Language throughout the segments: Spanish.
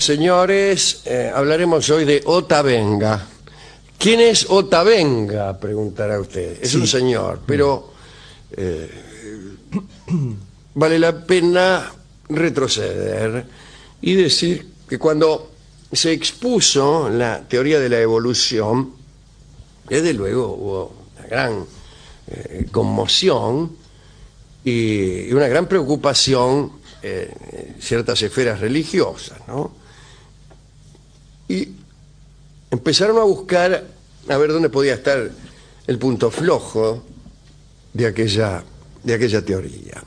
Señores, hablaremos hoy de Otavenga. ¿Quién es Otavenga? Preguntará usted. Es un señor, pero vale la pena retroceder y decir que cuando se expuso la teoría de la evolución, desde luego hubo una gran conmoción y una gran preocupación en ciertas esferas religiosas, ¿no? Y empezaron a buscar a ver dónde podía estar el punto flojo de aquella teoría.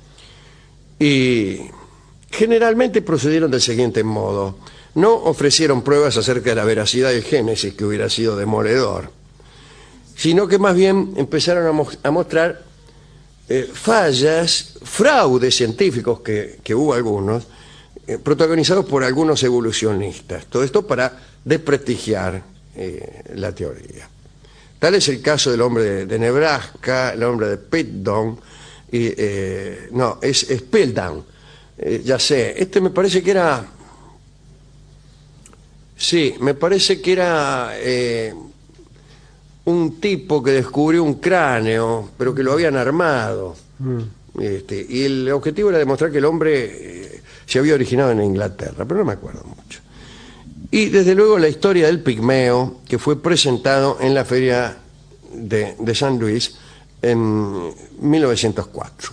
Y generalmente procedieron del siguiente modo: no ofrecieron pruebas acerca de la veracidad del Génesis, que hubiera sido demoledor, sino que más bien empezaron a mostrar fallas, fraudes científicos, que hubo algunos, protagonizados por algunos evolucionistas. Todo esto para desprestigiar la teoría. Tal es el caso del hombre de Nebraska, el hombre de Pittston, no, es Speldan. Ya sé, me parece que era... Sí, me parece que era un tipo que descubrió un cráneo, pero que lo habían armado. Y el objetivo era demostrar que el hombre se había originado en Inglaterra, pero no me acuerdo mucho. Y desde luego la historia del pigmeo, que fue presentado en la feria de San Luis en 1904.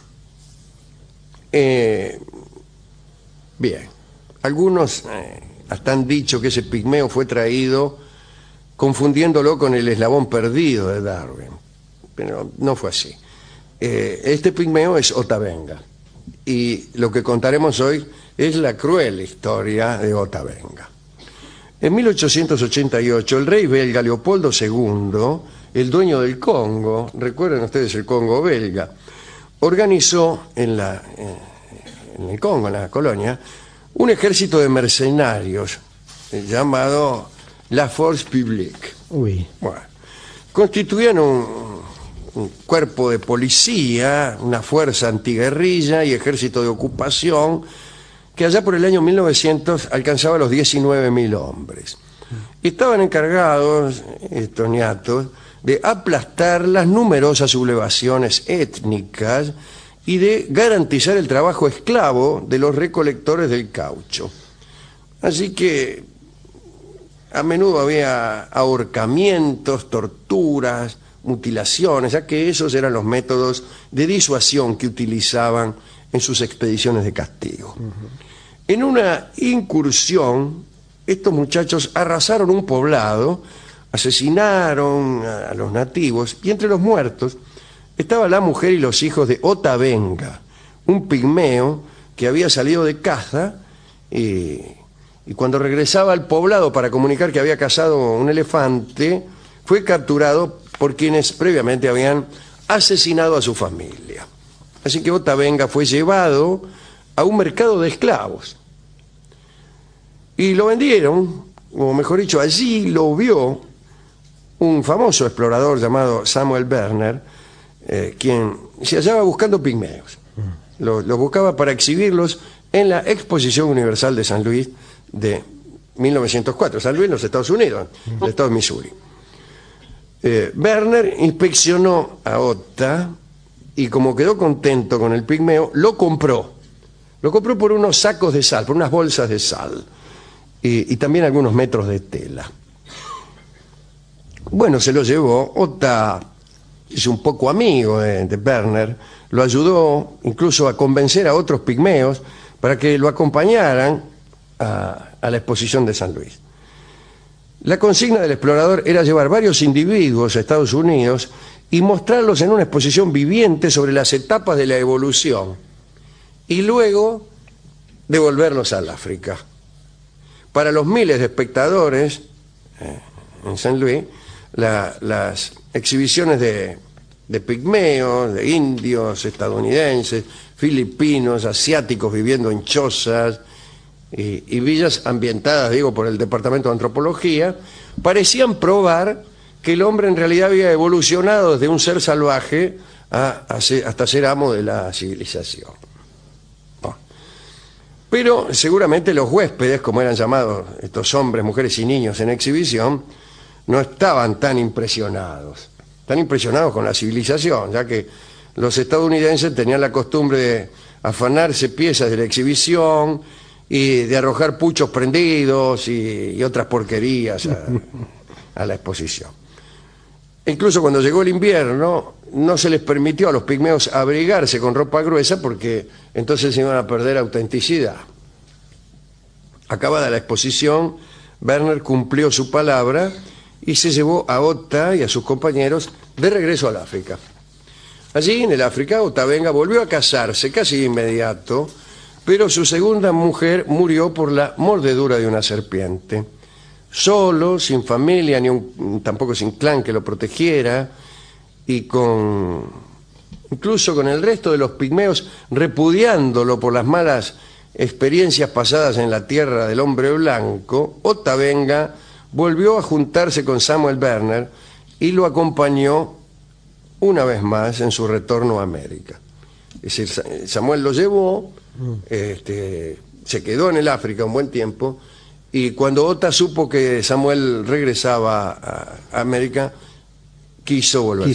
Bien, algunos hasta han dicho que ese pigmeo fue traído confundiéndolo con el eslabón perdido de Darwin, pero no fue así. Este pigmeo es Otavenga, y lo que contaremos hoy es la cruel historia de Otavenga. En 1888, el rey belga Leopoldo II, el dueño del Congo, recuerden ustedes el Congo belga, organizó en el Congo, en la colonia, un ejército de mercenarios llamado la Force Publique. Bueno, constituían un cuerpo de policía, una fuerza antiguerrilla y ejército de ocupación que allá por el año 1900 alcanzaba los 19.000 hombres. Estaban encargados, estos ñatos, de aplastar las numerosas sublevaciones étnicas y de garantizar el trabajo esclavo de los recolectores del caucho. Así que a menudo había ahorcamientos, torturas, mutilaciones, ya que esos eran los métodos de disuasión que utilizaban en sus expediciones de castigo. En una incursión, estos muchachos arrasaron un poblado, asesinaron a los nativos, y entre los muertos estaba la mujer y los hijos de Otavenga, un pigmeo que había salido de caza y cuando regresaba al poblado para comunicar que había cazado un elefante, fue capturado por quienes previamente habían asesinado a su familia. Así que Otavenga fue llevado a un mercado de esclavos y lo vendieron, o mejor dicho, allí lo vio un famoso explorador llamado Samuel Werner, quien se hallaba buscando pigmeos. Los buscaba para exhibirlos en la Exposición Universal de San Luis de 1904, San Luis en los Estados Unidos, el estado de Missouri. Werner inspeccionó a Ota y, como quedó contento con el pigmeo, lo compró. Lo compró por unos sacos de sal, por unas bolsas de sal, y también algunos metros de tela. Bueno, se lo llevó. Ota es un poco amigo de Werner, lo ayudó incluso a convencer a otros pigmeos para que lo acompañaran a la exposición de San Luis. La consigna del explorador era llevar varios individuos a Estados Unidos y mostrarlos en una exposición viviente sobre las etapas de la evolución, y luego devolverlos al África. Para los miles de espectadores en San Luis, las exhibiciones de pigmeos, de indios, estadounidenses, filipinos, asiáticos viviendo en chozas y villas ambientadas, digo, por el Departamento de Antropología, parecían probar que el hombre en realidad había evolucionado desde un ser salvaje hasta ser amo de la civilización. Pero seguramente los huéspedes, como eran llamados estos hombres, mujeres y niños en exhibición, no estaban tan impresionados con la civilización, ya que los estadounidenses tenían la costumbre de afanarse piezas de la exhibición y de arrojar puchos prendidos y otras porquerías a la exposición. Incluso cuando llegó el invierno, no se les permitió a los pigmeos abrigarse con ropa gruesa porque entonces se iban a perder autenticidad. Acabada la exposición, Werner cumplió su palabra y se llevó a Ota y a sus compañeros de regreso al África. Allí, en el África, Otavenga volvió a casarse casi de inmediato, pero su segunda mujer murió por la mordedura de una serpiente. Solo, sin familia, tampoco sin clan que lo protegiera, y incluso con el resto de los pigmeos repudiándolo por las malas experiencias pasadas en la tierra del hombre blanco, Otavenga volvió a juntarse con Samuel Werner y lo acompañó una vez más en su retorno a América. Es decir, Samuel lo llevó, se quedó en el África un buen tiempo, y cuando Ota supo que Samuel regresaba a América, quiso volver.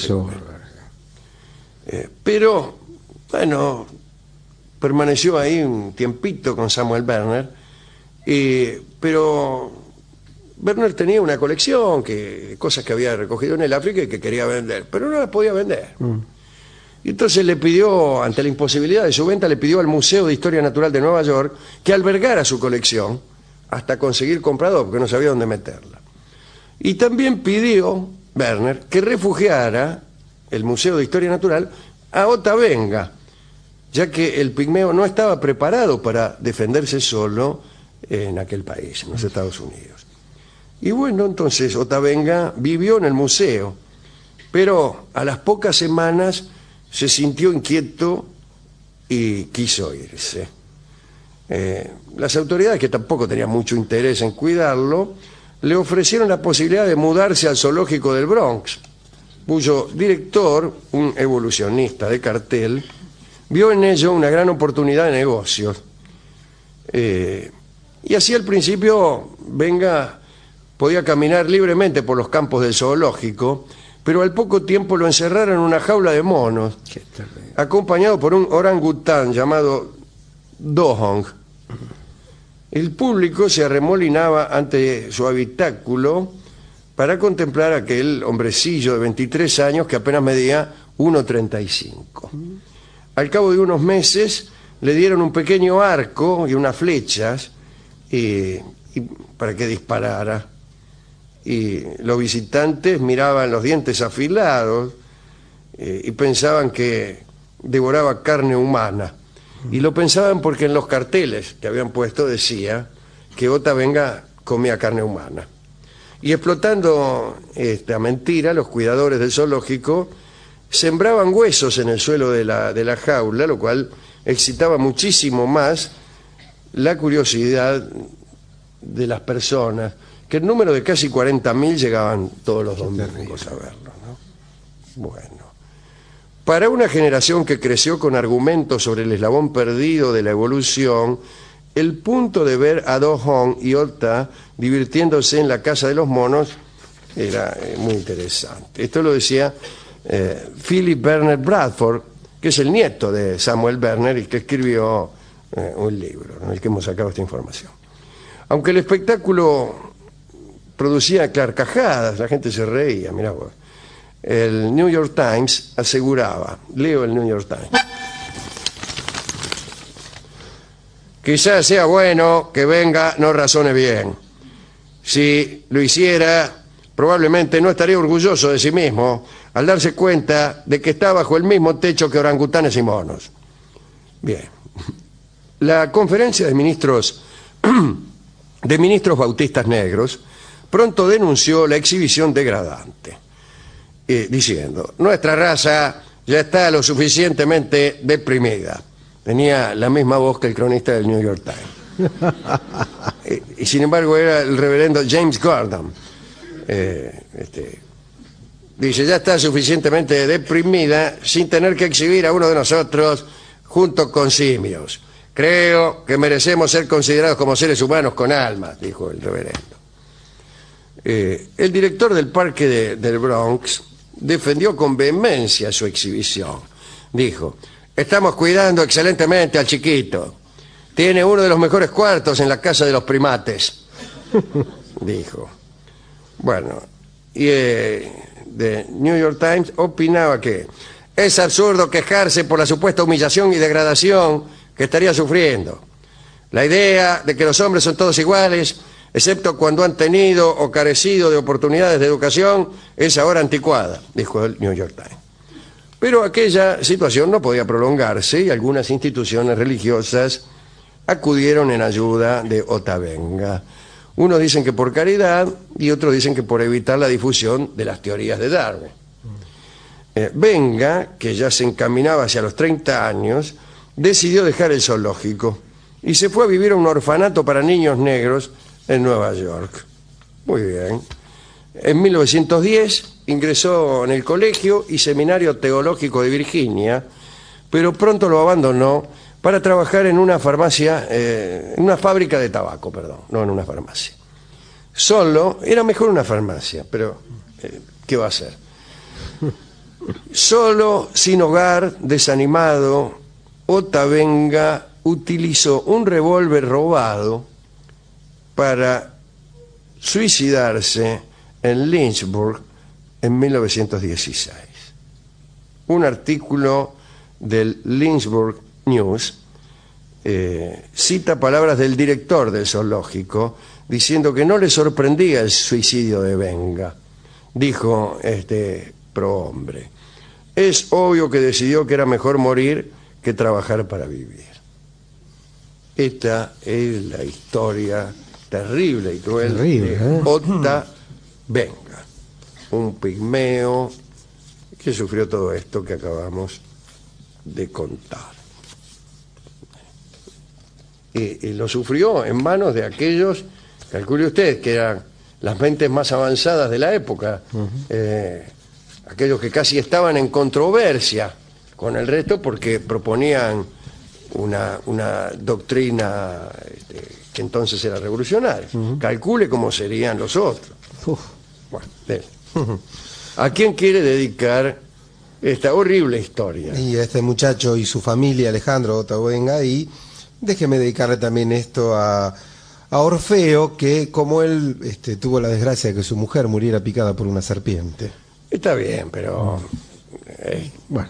Pero, bueno, permaneció ahí un tiempito con Samuel Werner, pero Werner tenía una colección de cosas que había recogido en el África y que quería vender, pero no las podía vender. Y entonces le pidió, ante la imposibilidad de su venta, le pidió al Museo de Historia Natural de Nueva York que albergara su colección hasta conseguir comprador, porque no sabía dónde meterla. Y también pidió Werner que refugiara el Museo de Historia Natural a Otavenga, ya que el pigmeo no estaba preparado para defenderse solo en aquel país, en los Estados Unidos. Y bueno, entonces Otavenga vivió en el museo, pero a las pocas semanas se sintió inquieto y quiso irse. Las autoridades, que tampoco tenían mucho interés en cuidarlo, le ofrecieron la posibilidad de mudarse al zoológico del Bronx, cuyo director, un evolucionista de cartel, vio en ello una gran oportunidad de negocios. Y así al principio Venga podía caminar libremente por los campos del zoológico, pero al poco tiempo lo encerraron en una jaula de monos, acompañado por un orangután llamado Dohong. El público se arremolinaba ante su habitáculo para contemplar a aquel hombrecillo de 23 años que apenas medía 1,35. Al cabo de unos meses le dieron un pequeño arco y unas flechas para que disparara. Y los visitantes miraban los dientes afilados y pensaban que devoraba carne humana. Y lo pensaban porque en los carteles que habían puesto decía que Otavenga comía carne humana. Y explotando esta mentira, los cuidadores del zoológico sembraban huesos en el suelo de la jaula, lo cual excitaba muchísimo más la curiosidad de las personas, que el número de casi 40.000 llegaban todos los domingos a verlo, ¿no? Bueno, para una generación que creció con argumentos sobre el eslabón perdido de la evolución, el punto de ver a Dohong y Ota divirtiéndose en la casa de los monos era muy interesante. Esto lo decía Philip Werner Bradford, que es el nieto de Samuel Werner y que escribió un libro en el que hemos sacado esta información. Aunque el espectáculo producía carcajadas, la gente se reía, mirá vos. El New York Times aseguraba, leo el New York Times: quizás sea bueno que Venga no razone bien. Si lo hiciera, probablemente no estaría orgulloso de sí mismo al darse cuenta de que está bajo el mismo techo que orangutanes y monos. Bien. La conferencia de ministros bautistas negros pronto denunció la exhibición degradante, diciendo: nuestra raza ya está lo suficientemente deprimida. Tenía la misma voz que el cronista del New York Times. Y sin embargo era el reverendo James Gordon. Dice: ya está suficientemente deprimida sin tener que exhibir a uno de nosotros junto con simios. Creo que merecemos ser considerados como seres humanos con alma, dijo el reverendo. El director del parque del Bronx defendió con vehemencia su exhibición. Dijo: estamos cuidando excelentemente al chiquito. Tiene uno de los mejores cuartos en la casa de los primates. Dijo. Bueno, y The New York Times opinaba que es absurdo quejarse por la supuesta humillación y degradación que estaría sufriendo. La idea de que los hombres son todos iguales, excepto cuando han tenido o carecido de oportunidades de educación, es ahora anticuada, dijo el New York Times. Pero aquella situación no podía prolongarse y algunas instituciones religiosas acudieron en ayuda de Otavenga. Unos dicen que por caridad y otros dicen que por evitar la difusión de las teorías de Darwin. Venga, que ya se encaminaba hacia los 30 años, decidió dejar el zoológico y se fue a vivir a un orfanato para niños negros en Nueva York. Muy bien. En 1910 ingresó en el Colegio y Seminario Teológico de Virginia, pero pronto lo abandonó para trabajar en una farmacia, en una fábrica de tabaco, perdón, no en una farmacia. Solo, era mejor una farmacia, pero ¿qué va a hacer? Solo, sin hogar, desanimado, Otavenga utilizó un revólver robado para suicidarse en Lynchburg en 1916. Un artículo del Lynchburg News cita palabras del director del zoológico diciendo que no le sorprendía el suicidio de Venga. Dijo este prohombre: es obvio que decidió que era mejor morir que trabajar para vivir. Esta es la historia terrible y cruel de Otavenga, un pigmeo que sufrió todo esto que acabamos de contar. Y lo sufrió en manos de aquellos, calcule usted, que eran las mentes más avanzadas de la época, aquellos que casi estaban en controversia con el resto porque proponían una doctrina que entonces era revolucionaria. Calcule cómo serían los otros. Bueno, ¿a quién quiere dedicar esta horrible historia? Y a este muchacho y su familia, Alejandro Otavenga, y déjeme dedicarle también esto a Orfeo, que como él tuvo la desgracia de que su mujer muriera picada por una serpiente. Está bien, pero bueno,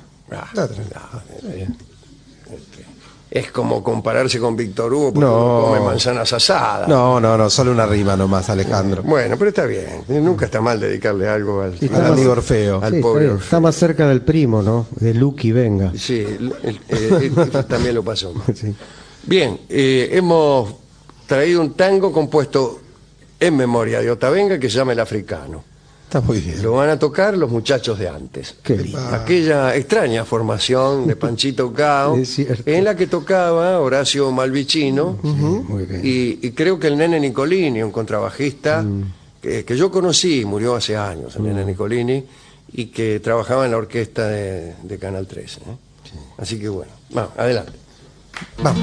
es como compararse con Víctor Hugo porque uno come manzanas asadas. No, solo una rima nomás, Alejandro. Bueno, pero está bien, nunca está mal dedicarle algo al amigo Orfeo. Al pobre Orfeo. Está más cerca del primo, ¿no? De Lucky Venga. Sí, también lo pasó mal. Sí. Bien, hemos traído un tango compuesto en memoria de Otavenga que se llama El Africano. Está muy bien. Lo van a tocar los muchachos de antes. Qué lindo. Aquella extraña formación de Panchito Cao, en la que tocaba Horacio Malvicino, Muy bien. y creo que el Nene Nicolini, un contrabajista que yo conocí, murió hace años, el Nene Nicolini, y que trabajaba en la orquesta de Canal 13. Sí. Así que bueno, vamos, adelante. Vamos.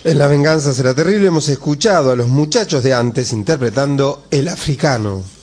En La venganza será terrible hemos escuchado a los muchachos de antes interpretando El africano.